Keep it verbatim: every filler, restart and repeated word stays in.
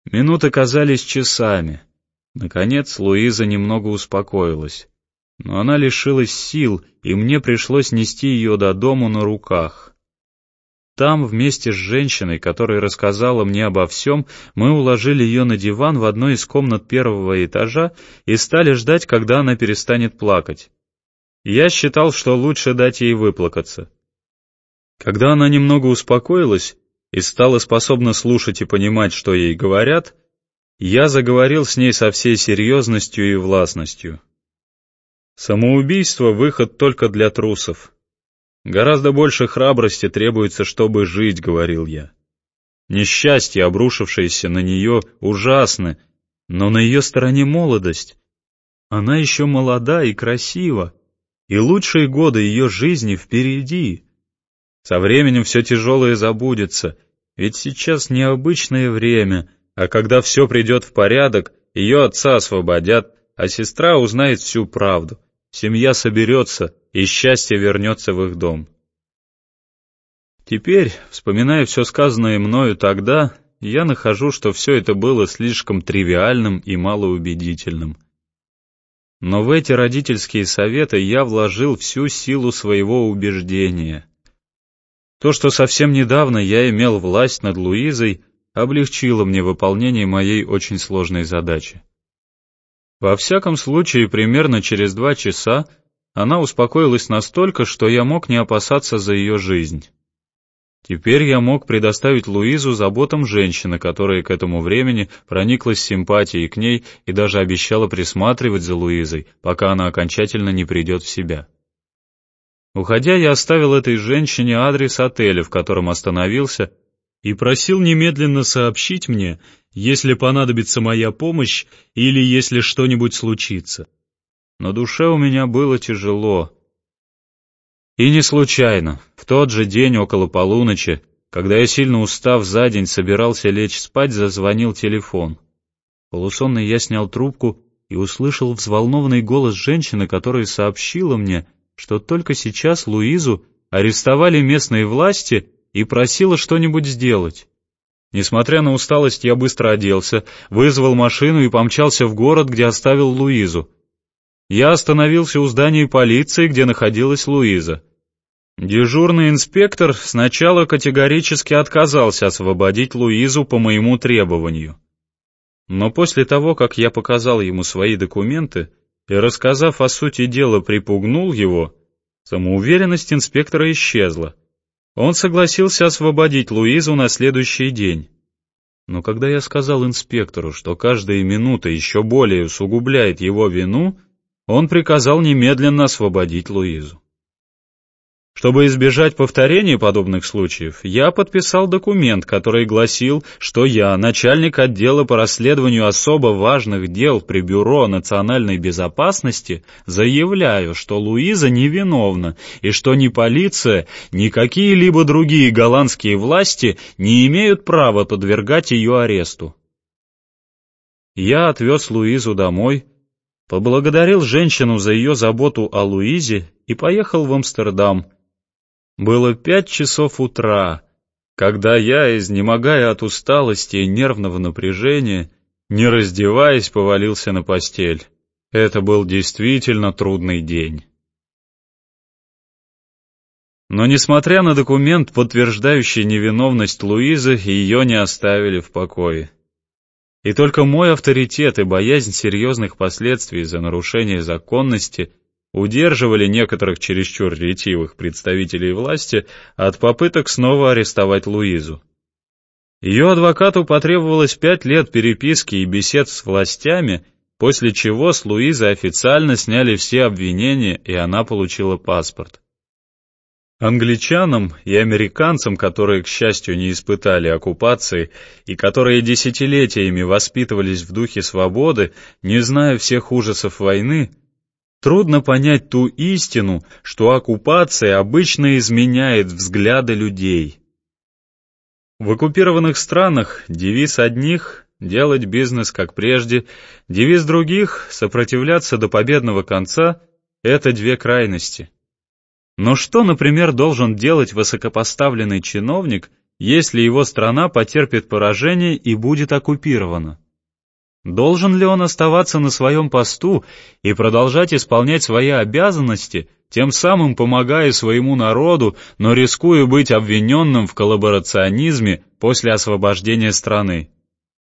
Минуты казались часами. Наконец Луиза немного успокоилась. Но она лишилась сил, и мне пришлось нести ее до дому на руках. Там, вместе с женщиной, которая рассказала мне обо всем, мы уложили ее на диван в одной из комнат первого этажа и стали ждать, когда она перестанет плакать. Я считал, что лучше дать ей выплакаться. Когда она немного успокоилась и стала способна слушать и понимать, что ей говорят, я заговорил с ней со всей серьезностью и властностью. Самоубийство — выход только для трусов. Гораздо больше храбрости требуется, чтобы жить, — говорил я. Несчастье, обрушившееся на нее, ужасно, но на ее стороне молодость. Она еще молода и красива, и лучшие годы ее жизни впереди. Со временем все тяжелое забудется, ведь сейчас необычное время, а когда все придет в порядок, ее отца освободят, а сестра узнает всю правду. Семья соберется, и счастье вернется в их дом. Теперь, вспоминая все сказанное мною тогда, я нахожу, что все это было слишком тривиальным и малоубедительным. Но в эти родительские советы я вложил всю силу своего убеждения. То, что совсем недавно я имел власть над Луизой, облегчило мне выполнение моей очень сложной задачи. Во всяком случае, примерно через два часа она успокоилась настолько, что я мог не опасаться за ее жизнь. Теперь я мог предоставить Луизу заботам женщины, которая к этому времени прониклась симпатией к ней и даже обещала присматривать за Луизой, пока она окончательно не придет в себя. Уходя, я оставил этой женщине адрес отеля, в котором остановился, и просил немедленно сообщить мне, если понадобится моя помощь или если что-нибудь случится. На душе у меня было тяжело. И не случайно, в тот же день около полуночи, когда я, сильно устав за день, собирался лечь спать, зазвонил телефон. Полусонный я снял трубку и услышал взволнованный голос женщины, которая сообщила мне, что только сейчас Луизу арестовали местные власти и просила что-нибудь сделать. Несмотря на усталость, я быстро оделся, вызвал машину и помчался в город, где оставил Луизу. Я остановился у здания полиции, где находилась Луиза. Дежурный инспектор сначала категорически отказался освободить Луизу по моему требованию. Но после того, как я показал ему свои документы и, рассказав о сути дела, припугнул его, самоуверенность инспектора исчезла. Он согласился освободить Луизу на следующий день. Но когда я сказал инспектору, что каждая минута еще более усугубляет его вину, он приказал немедленно освободить Луизу. Чтобы избежать повторения подобных случаев, я подписал документ, который гласил, что я, начальник отдела по расследованию особо важных дел при Бюро национальной безопасности, заявляю, что Луиза невиновна и что ни полиция, ни какие-либо другие голландские власти не имеют права подвергать ее аресту. Я отвез Луизу домой, поблагодарил женщину за ее заботу о Луизе и поехал в Амстердам. Было пять часов утра, когда я, изнемогая от усталости и нервного напряжения, не раздеваясь, повалился на постель. Это был действительно трудный день. Но, несмотря на документ, подтверждающий невиновность Луизы, ее не оставили в покое. И только мой авторитет и боязнь серьезных последствий за нарушение законности удерживали некоторых чересчур ретивых представителей власти от попыток снова арестовать Луизу. Ее адвокату потребовалось пять лет переписки и бесед с властями, после чего с Луизы официально сняли все обвинения, и она получила паспорт. Англичанам и американцам, которые, к счастью, не испытали оккупации и которые десятилетиями воспитывались в духе свободы, не зная всех ужасов войны, трудно понять ту истину, что оккупация обычно изменяет взгляды людей. В оккупированных странах девиз одних — делать бизнес как прежде, девиз других — сопротивляться до победного конца — это две крайности. Но что, например, должен делать высокопоставленный чиновник, если его страна потерпит поражение и будет оккупирована? Должен ли он оставаться на своем посту и продолжать исполнять свои обязанности, тем самым помогая своему народу, но рискуя быть обвиненным в коллаборационизме после освобождения страны?